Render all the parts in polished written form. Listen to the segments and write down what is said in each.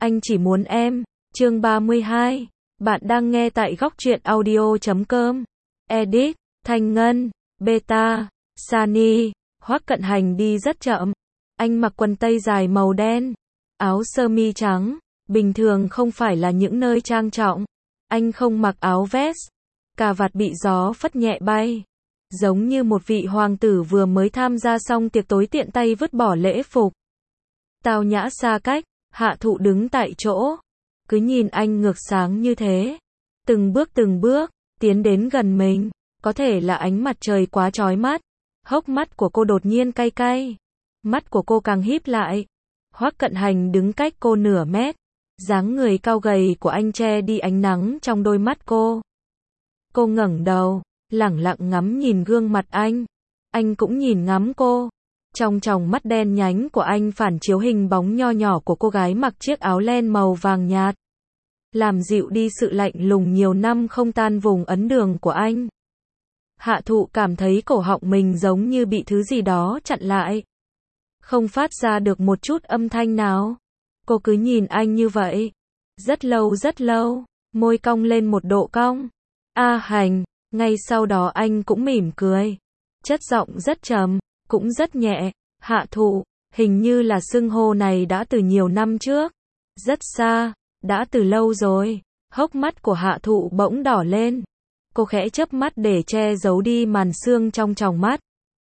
anh chỉ muốn em. Chương 32. Bạn đang nghe tại góc truyện audio.com. Edit, Thanh Ngân, Beta, Sunny. Hoắc Cận Hành đi rất chậm. Anh mặc quần tây dài màu đen, áo sơ mi trắng. Bình thường không phải là những nơi trang trọng. Anh không mặc áo vest, cà vạt bị gió phất nhẹ bay. Giống như một vị hoàng tử vừa mới tham gia xong tiệc tối tiện tay vứt bỏ lễ phục. Tao nhã xa cách, Hạ Thụ đứng tại chỗ. Cứ nhìn anh ngược sáng như thế. Từng bước, tiến đến gần mình. Có thể là ánh mặt trời quá chói mắt. Hốc mắt của cô đột nhiên cay cay. Mắt của cô càng híp lại. Hoắc Cận Hành đứng cách cô nửa mét. Dáng người cao gầy của anh che đi ánh nắng trong đôi mắt cô. Cô ngẩng đầu, lẳng lặng ngắm nhìn gương mặt anh. Anh cũng nhìn ngắm cô. Trong tròng mắt đen nhánh của anh phản chiếu hình bóng nho nhỏ của cô gái mặc chiếc áo len màu vàng nhạt. Làm dịu đi sự lạnh lùng nhiều năm không tan vùng ấn đường của anh. Hạ Thụ cảm thấy cổ họng mình giống như bị thứ gì đó chặn lại. Không phát ra được một chút âm thanh nào. Cô cứ nhìn anh như vậy. Rất lâu, môi cong lên một độ cong. A Hành, ngay sau đó anh cũng mỉm cười. Chất giọng rất trầm, cũng rất nhẹ. Hạ Thụ, hình như là xưng hô này đã từ nhiều năm trước. Rất xa, đã từ lâu rồi. Hốc mắt của Hạ Thụ bỗng đỏ lên. Cô khẽ chớp mắt để che giấu đi màn sương trong tròng mắt.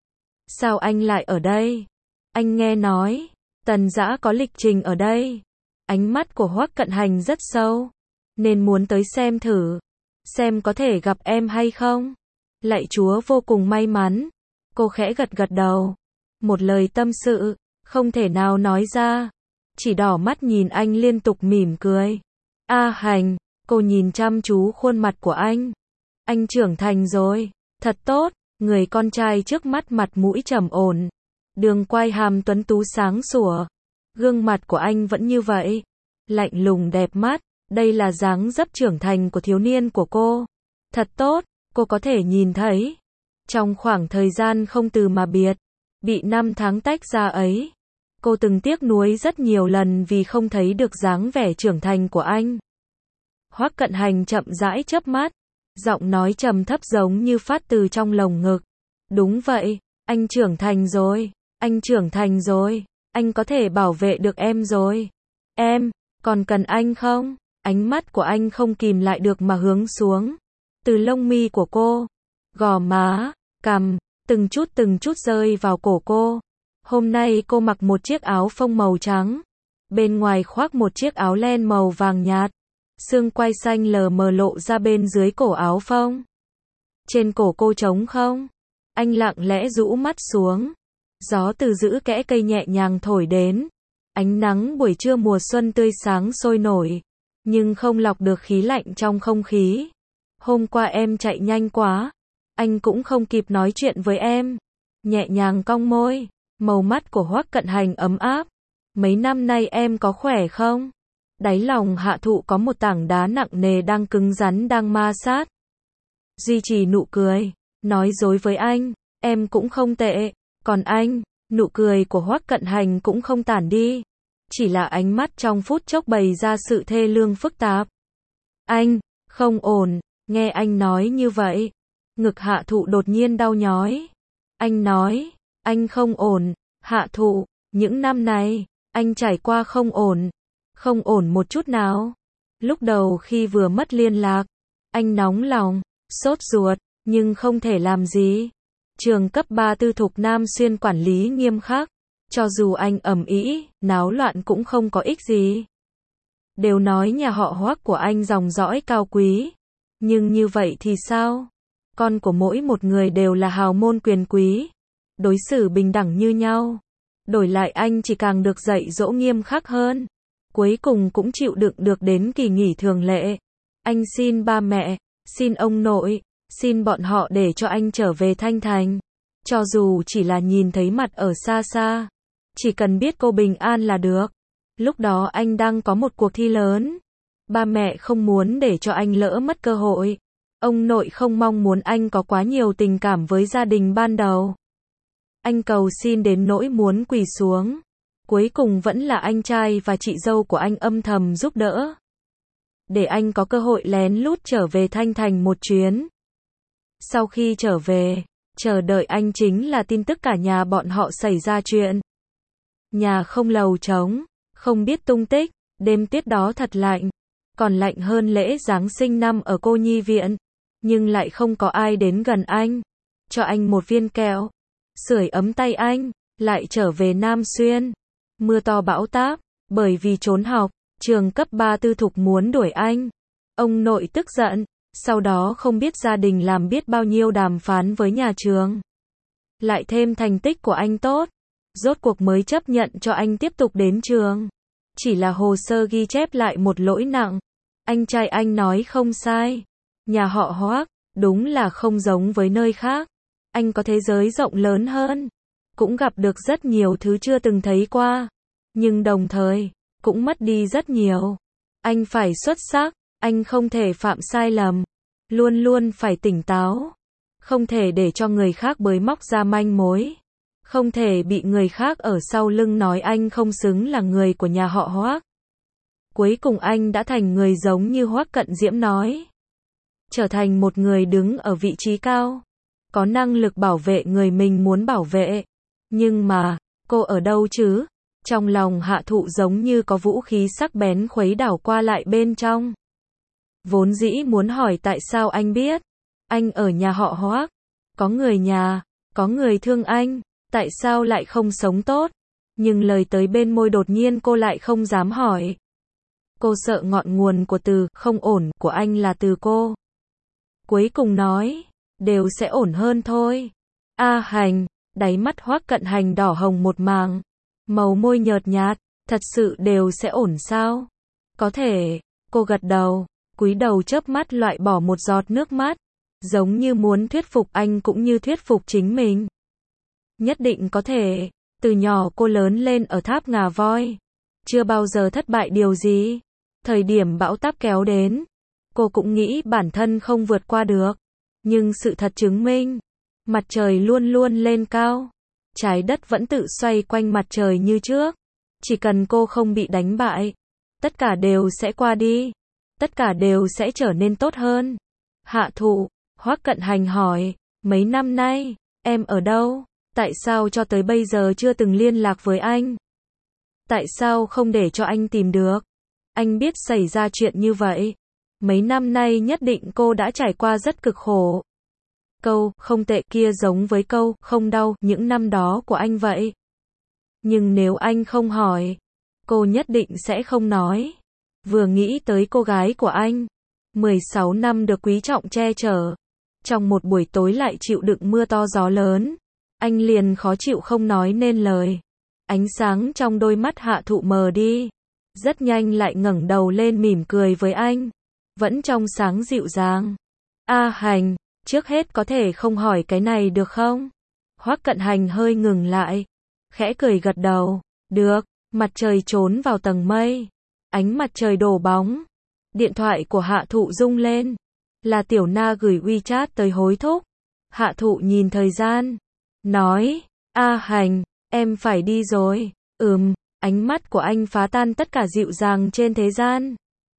Sao anh lại ở đây? Anh nghe nói, Tần Dã có lịch trình ở đây. Ánh mắt của Hoắc Cận Hành rất sâu, nên muốn tới xem thử. Xem có thể gặp em hay không? Lạy Chúa vô cùng may mắn. Cô khẽ gật đầu. Một lời tâm sự, không thể nào nói ra. Chỉ đỏ mắt nhìn anh liên tục mỉm cười. A Hành, cô nhìn chăm chú khuôn mặt của anh. Anh trưởng thành rồi, thật tốt. Người con trai trước mắt mặt mũi trầm ổn. Đường quai hàm tuấn tú sáng sủa. Gương mặt của anh vẫn như vậy. Lạnh lùng đẹp mắt. Đây là dáng dấp trưởng thành của thiếu niên của cô. Thật tốt, cô có thể nhìn thấy. Trong khoảng thời gian không từ mà biệt, bị 5 tháng tách ra ấy, cô từng tiếc nuối rất nhiều lần vì không thấy được dáng vẻ trưởng thành của anh. Hoắc Cận Hành chậm rãi chớp mắt, giọng nói trầm thấp giống như phát từ trong lồng ngực. Đúng vậy, anh trưởng thành rồi, anh trưởng thành rồi, anh có thể bảo vệ được em rồi. Em, còn cần anh không? Ánh mắt của anh không kìm lại được mà hướng xuống. Từ lông mi của cô, gò má, cằm, từng chút rơi vào cổ cô. Hôm nay cô mặc một chiếc áo phông màu trắng. Bên ngoài khoác một chiếc áo len màu vàng nhạt. Xương quai xanh lờ mờ lộ ra bên dưới cổ áo phông. Trên cổ cô trống không. Anh lặng lẽ rũ mắt xuống. Gió từ giữ kẽ cây nhẹ nhàng thổi đến. Ánh nắng buổi trưa mùa xuân tươi sáng sôi nổi. Nhưng không lọc được khí lạnh trong không khí. Hôm qua em chạy nhanh quá. Anh cũng không kịp nói chuyện với em. Nhẹ nhàng cong môi. Màu mắt của Hoắc Cận Hành ấm áp. Mấy năm nay em có khỏe không? Đáy lòng Hạ Thụ có một tảng đá nặng nề đang cứng rắn đang ma sát. Duy trì nụ cười. Nói dối với anh. Em cũng không tệ. Còn anh, nụ cười của Hoắc Cận Hành cũng không tản đi. Chỉ là ánh mắt trong phút chốc bày ra sự thê lương phức tạp. Anh, không ổn. Nghe anh nói như vậy. Ngực Hạ Thụ đột nhiên đau nhói. Anh nói, anh không ổn. Hạ Thụ, những năm này, anh trải qua không ổn. Không ổn một chút nào. Lúc đầu khi vừa mất liên lạc, anh nóng lòng, sốt ruột, nhưng không thể làm gì. Trường cấp 3 tư thục Nam Xuyên quản lý nghiêm khắc. Cho dù anh ầm ĩ, náo loạn cũng không có ích gì. Đều nói nhà họ Hoắc của anh dòng dõi cao quý. Nhưng như vậy thì sao? Con của mỗi một người đều là hào môn quyền quý. Đối xử bình đẳng như nhau. Đổi lại anh chỉ càng được dạy dỗ nghiêm khắc hơn. Cuối cùng cũng chịu đựng được đến kỳ nghỉ thường lệ. Anh xin ba mẹ, xin ông nội, xin bọn họ để cho anh trở về Thanh Thành. Cho dù chỉ là nhìn thấy mặt ở xa xa. Chỉ cần biết cô bình an là được. Lúc đó anh đang có một cuộc thi lớn. Ba mẹ không muốn để cho anh lỡ mất cơ hội. Ông nội không mong muốn anh có quá nhiều tình cảm với gia đình ban đầu. Anh cầu xin đến nỗi muốn quỳ xuống. Cuối cùng vẫn là anh trai và chị dâu của anh âm thầm giúp đỡ. Để anh có cơ hội lén lút trở về Thanh Thành một chuyến. Sau khi trở về, chờ đợi anh chính là tin tức cả nhà bọn họ xảy ra chuyện. Nhà không lầu trống, không biết tung tích, đêm tiết đó thật lạnh, còn lạnh hơn lễ Giáng sinh năm ở cô nhi viện, nhưng lại không có ai đến gần anh, cho anh một viên kẹo, sưởi ấm tay anh, lại trở về Nam Xuyên. Mưa to bão táp, bởi vì trốn học, trường cấp 3 tư thục muốn đuổi anh. Ông nội tức giận, sau đó không biết gia đình làm biết bao nhiêu đàm phán với nhà trường. Lại thêm thành tích của anh tốt, rốt cuộc mới chấp nhận cho anh tiếp tục đến trường. Chỉ là hồ sơ ghi chép lại một lỗi nặng. Anh trai anh nói không sai. Nhà họ Hoác, đúng là không giống với nơi khác. Anh có thế giới rộng lớn hơn. Cũng gặp được rất nhiều thứ chưa từng thấy qua. Nhưng đồng thời, cũng mất đi rất nhiều. Anh phải xuất sắc, anh không thể phạm sai lầm. Luôn luôn phải tỉnh táo. Không thể để cho người khác bới móc ra manh mối. Không thể bị người khác ở sau lưng nói anh không xứng là người của nhà họ Hoác. Cuối cùng anh đã thành người giống như Hoác Cận Diễm nói. Trở thành một người đứng ở vị trí cao. Có năng lực bảo vệ người mình muốn bảo vệ. Nhưng mà, cô ở đâu chứ? Trong lòng Hạ Thụ giống như có vũ khí sắc bén khuấy đảo qua lại bên trong. Vốn dĩ muốn hỏi tại sao anh biết. Anh ở nhà họ Hoác. Có người nhà, có người thương anh. Tại sao lại không sống tốt? Nhưng lời tới bên môi đột nhiên cô lại không dám hỏi. Cô sợ ngọn nguồn của từ không ổn của anh là từ cô. Cuối cùng nói, đều sẽ ổn hơn thôi. A Hành, đáy mắt Hoác Cận Hành đỏ hồng một màng. Màu môi nhợt nhạt, thật sự đều sẽ ổn sao? Có thể, cô gật đầu, cúi đầu chớp mắt loại bỏ một giọt nước mắt. Giống như muốn thuyết phục anh cũng như thuyết phục chính mình. Nhất định có thể, từ nhỏ cô lớn lên ở tháp Ngà Voi. Chưa bao giờ thất bại điều gì. Thời điểm bão táp kéo đến, cô cũng nghĩ bản thân không vượt qua được. Nhưng sự thật chứng minh, mặt trời luôn luôn lên cao. Trái đất vẫn tự xoay quanh mặt trời như trước. Chỉ cần cô không bị đánh bại, tất cả đều sẽ qua đi. Tất cả đều sẽ trở nên tốt hơn. Hạ Thụ, Hoác Cận Hành hỏi, mấy năm nay, em ở đâu? Tại sao cho tới bây giờ chưa từng liên lạc với anh? Tại sao không để cho anh tìm được? Anh biết xảy ra chuyện như vậy. Mấy năm nay nhất định cô đã trải qua rất cực khổ. Câu không tệ kia giống với câu không đau những năm đó của anh vậy. Nhưng nếu anh không hỏi, cô nhất định sẽ không nói. Vừa nghĩ tới cô gái của anh, 16 năm được quý trọng che chở. Trong một buổi tối lại chịu đựng mưa to gió lớn. Anh liền khó chịu không nói nên lời. Ánh sáng trong đôi mắt Hạ Thụ mờ đi. Rất nhanh lại ngẩng đầu lên mỉm cười với anh. Vẫn trong sáng dịu dàng. A Hành, trước hết có thể không hỏi cái này được không? Hoác Cận Hành hơi ngừng lại. Khẽ cười gật đầu. Được, mặt trời trốn vào tầng mây. Ánh mặt trời đổ bóng. Điện thoại của Hạ Thụ rung lên. Là Tiểu Na gửi WeChat tới hối thúc. Hạ Thụ nhìn thời gian. Nói, A Hành, em phải đi rồi. Ánh mắt của anh phá tan tất cả dịu dàng trên thế gian.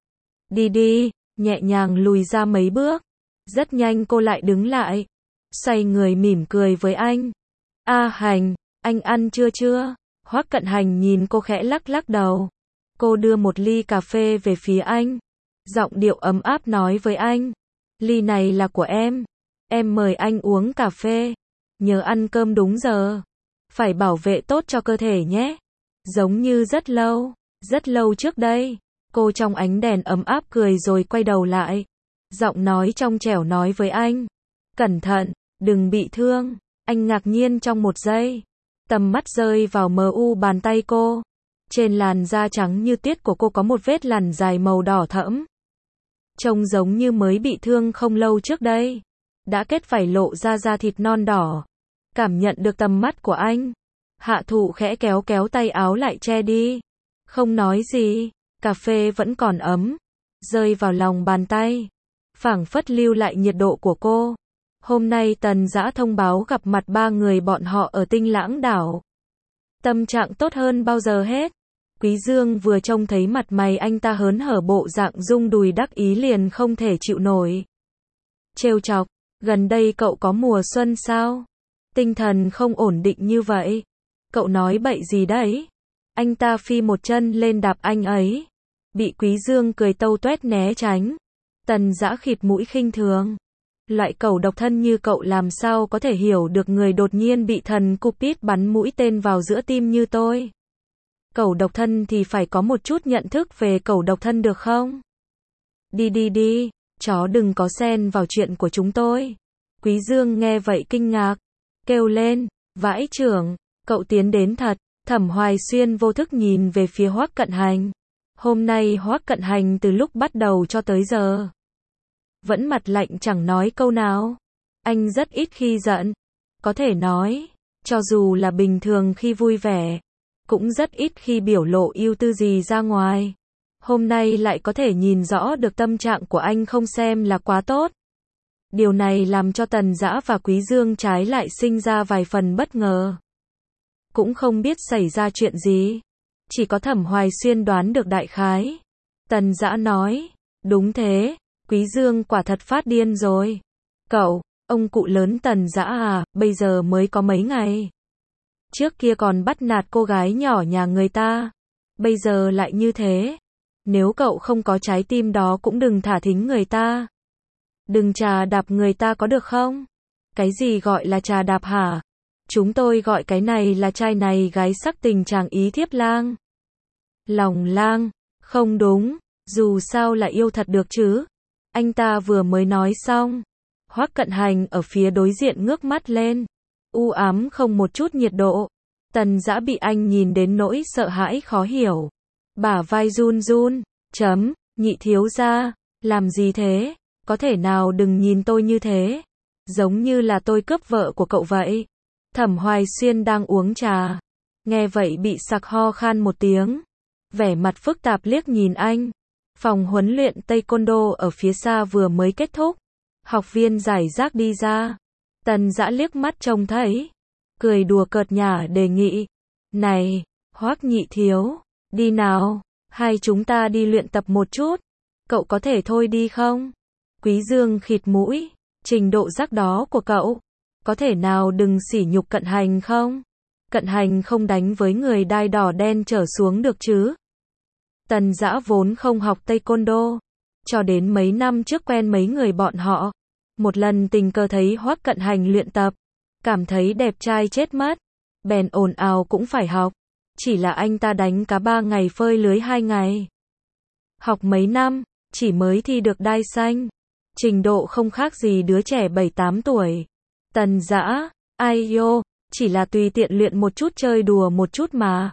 Đi đi, nhẹ nhàng lùi ra mấy bước. Rất nhanh cô lại đứng lại. Xoay người mỉm cười với anh. A Hành, anh ăn chưa? Hoác Cận Hành nhìn cô khẽ lắc lắc đầu. Cô đưa một ly cà phê về phía anh. Giọng điệu ấm áp nói với anh. Ly này là của em. Em mời anh uống cà phê. Nhớ ăn cơm đúng giờ. Phải bảo vệ tốt cho cơ thể nhé. Giống như rất lâu trước đây. Cô trong ánh đèn ấm áp cười rồi quay đầu lại. Giọng nói trong trẻo nói với anh. Cẩn thận, đừng bị thương. Anh ngạc nhiên trong một giây. Tầm mắt rơi vào mờ u bàn tay cô. Trên làn da trắng như tuyết của cô có một vết lằn dài màu đỏ thẫm. Trông giống như mới bị thương không lâu trước đây. Đã kết vảy lộ ra da thịt non đỏ. Cảm nhận được tầm mắt của anh. Hạ Thụ khẽ kéo tay áo lại che đi. Không nói gì. Cà phê vẫn còn ấm. Rơi vào lòng bàn tay. Phảng phất lưu lại nhiệt độ của cô. Hôm nay Tần Dã thông báo gặp mặt 3 người bọn họ ở Tinh Lãng đảo. tâm trạng tốt hơn bao giờ hết. Quý Dương vừa trông thấy mặt mày anh ta hớn hở bộ dạng rung đùi đắc ý liền không thể chịu nổi. Trêu chọc, gần đây cậu có mùa xuân sao? Tinh thần không ổn định như vậy. Cậu nói bậy gì đấy? Anh ta phi một chân lên đạp anh ấy. Bị Quý Dương cười tâu tuét né tránh. Tần Dã khịt mũi khinh thường. Loại cẩu độc thân như cậu làm sao có thể hiểu được người đột nhiên bị thần Cupid bắn mũi tên vào giữa tim như tôi. Cẩu độc thân thì phải có một chút nhận thức về cẩu độc thân được không? Đi, chó đừng có xen vào chuyện của chúng tôi. Quý Dương nghe vậy kinh ngạc, kêu lên, vãi chưởng, cậu tiến đến thật. Thẩm Hoài Xuyên vô thức nhìn về phía Hoắc Cận Hành. Hôm nay Hoắc Cận Hành từ lúc bắt đầu cho tới giờ vẫn mặt lạnh chẳng nói câu nào. Anh rất ít khi giận. Có thể nói, cho dù là bình thường khi vui vẻ, cũng rất ít khi biểu lộ ưu tư gì ra ngoài. Hôm nay lại có thể nhìn rõ được tâm trạng của anh không xem là quá tốt. Điều này làm cho Tần Dã và Quý Dương trái lại sinh ra vài phần bất ngờ. Cũng không biết xảy ra chuyện gì. Chỉ có Thẩm Hoài Xuyên đoán được đại khái. Tần Dã nói, đúng thế, Quý Dương quả thật phát điên rồi. Cậu, ông cụ lớn Tần Dã à, bây giờ mới có mấy ngày. Trước kia còn bắt nạt cô gái nhỏ nhà người ta. Bây giờ lại như thế. Nếu cậu không có trái tim đó cũng đừng thả thính người ta. Đừng trà đạp người ta có được không? Cái gì gọi là trà đạp hả? Chúng tôi gọi cái này là trai này gái sắc tình chàng ý thiếp lang. Lòng lang, không đúng, dù sao là yêu thật được chứ. Anh ta vừa mới nói xong. Hoắc Cận Hành ở phía đối diện ngước mắt lên. U ám không một chút nhiệt độ. Tần Dã bị anh nhìn đến nỗi sợ hãi khó hiểu. Bả vai run run, nhị thiếu gia, làm gì thế? Có thể nào đừng nhìn tôi như thế? Giống như là tôi cướp vợ của cậu vậy. Thẩm Hoài Xuyên đang uống trà. Nghe vậy bị sặc ho khan một tiếng. Vẻ mặt phức tạp liếc nhìn anh. Phòng huấn luyện Taekwondo ở phía xa vừa mới kết thúc. Học viên giải rác đi ra. Tần Dã liếc mắt trông thấy. Cười đùa cợt nhả đề nghị. Này, Hoắc nhị thiếu, đi nào, hai chúng ta đi luyện tập một chút. Cậu có thể thôi đi không? Quý Dương khịt mũi. Trình độ rắc đó của cậu. Có thể nào đừng sỉ nhục Cận Hành không? Cận Hành không đánh với người đai đỏ đen trở xuống được chứ? Tần Dã vốn không học Taekwondo. Cho đến mấy năm trước quen mấy người bọn họ. Một lần tình cờ thấy Hoắc Cận Hành luyện tập. Cảm thấy đẹp trai chết mất. Bèn ồn ào cũng phải học. Chỉ là anh ta đánh cá 3 ngày phơi lưới 2 ngày. Học mấy năm, chỉ mới thi được đai xanh. Trình độ không khác gì đứa trẻ 7-8 tuổi. Tần Dã, ai yo, chỉ là tùy tiện luyện một chút chơi đùa một chút mà.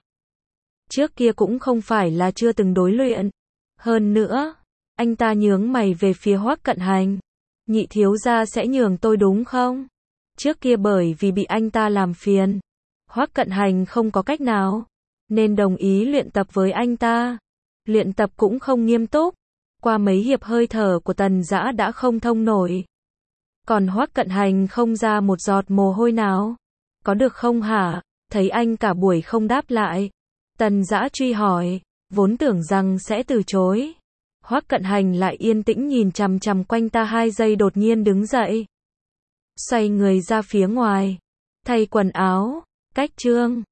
Trước kia cũng không phải là chưa từng đối luyện. Hơn nữa, anh ta nhướng mày về phía Hoắc Cận Hành. Nhị thiếu gia sẽ nhường tôi đúng không? Trước kia bởi vì bị anh ta làm phiền. Hoắc Cận Hành không có cách nào. Nên đồng ý luyện tập với anh ta. Luyện tập cũng không nghiêm túc. Qua mấy hiệp hơi thở của Tần Dã đã không thông nổi. Còn Hoắc Cận Hành không ra một giọt mồ hôi nào. Có được không hả? Thấy anh cả buổi không đáp lại. Tần Dã truy hỏi. Vốn tưởng rằng sẽ từ chối. Hoắc Cận Hành lại yên tĩnh nhìn chằm chằm quanh ta 2 giây đột nhiên đứng dậy. Xoay người ra phía ngoài. Thay quần áo. Cách trương.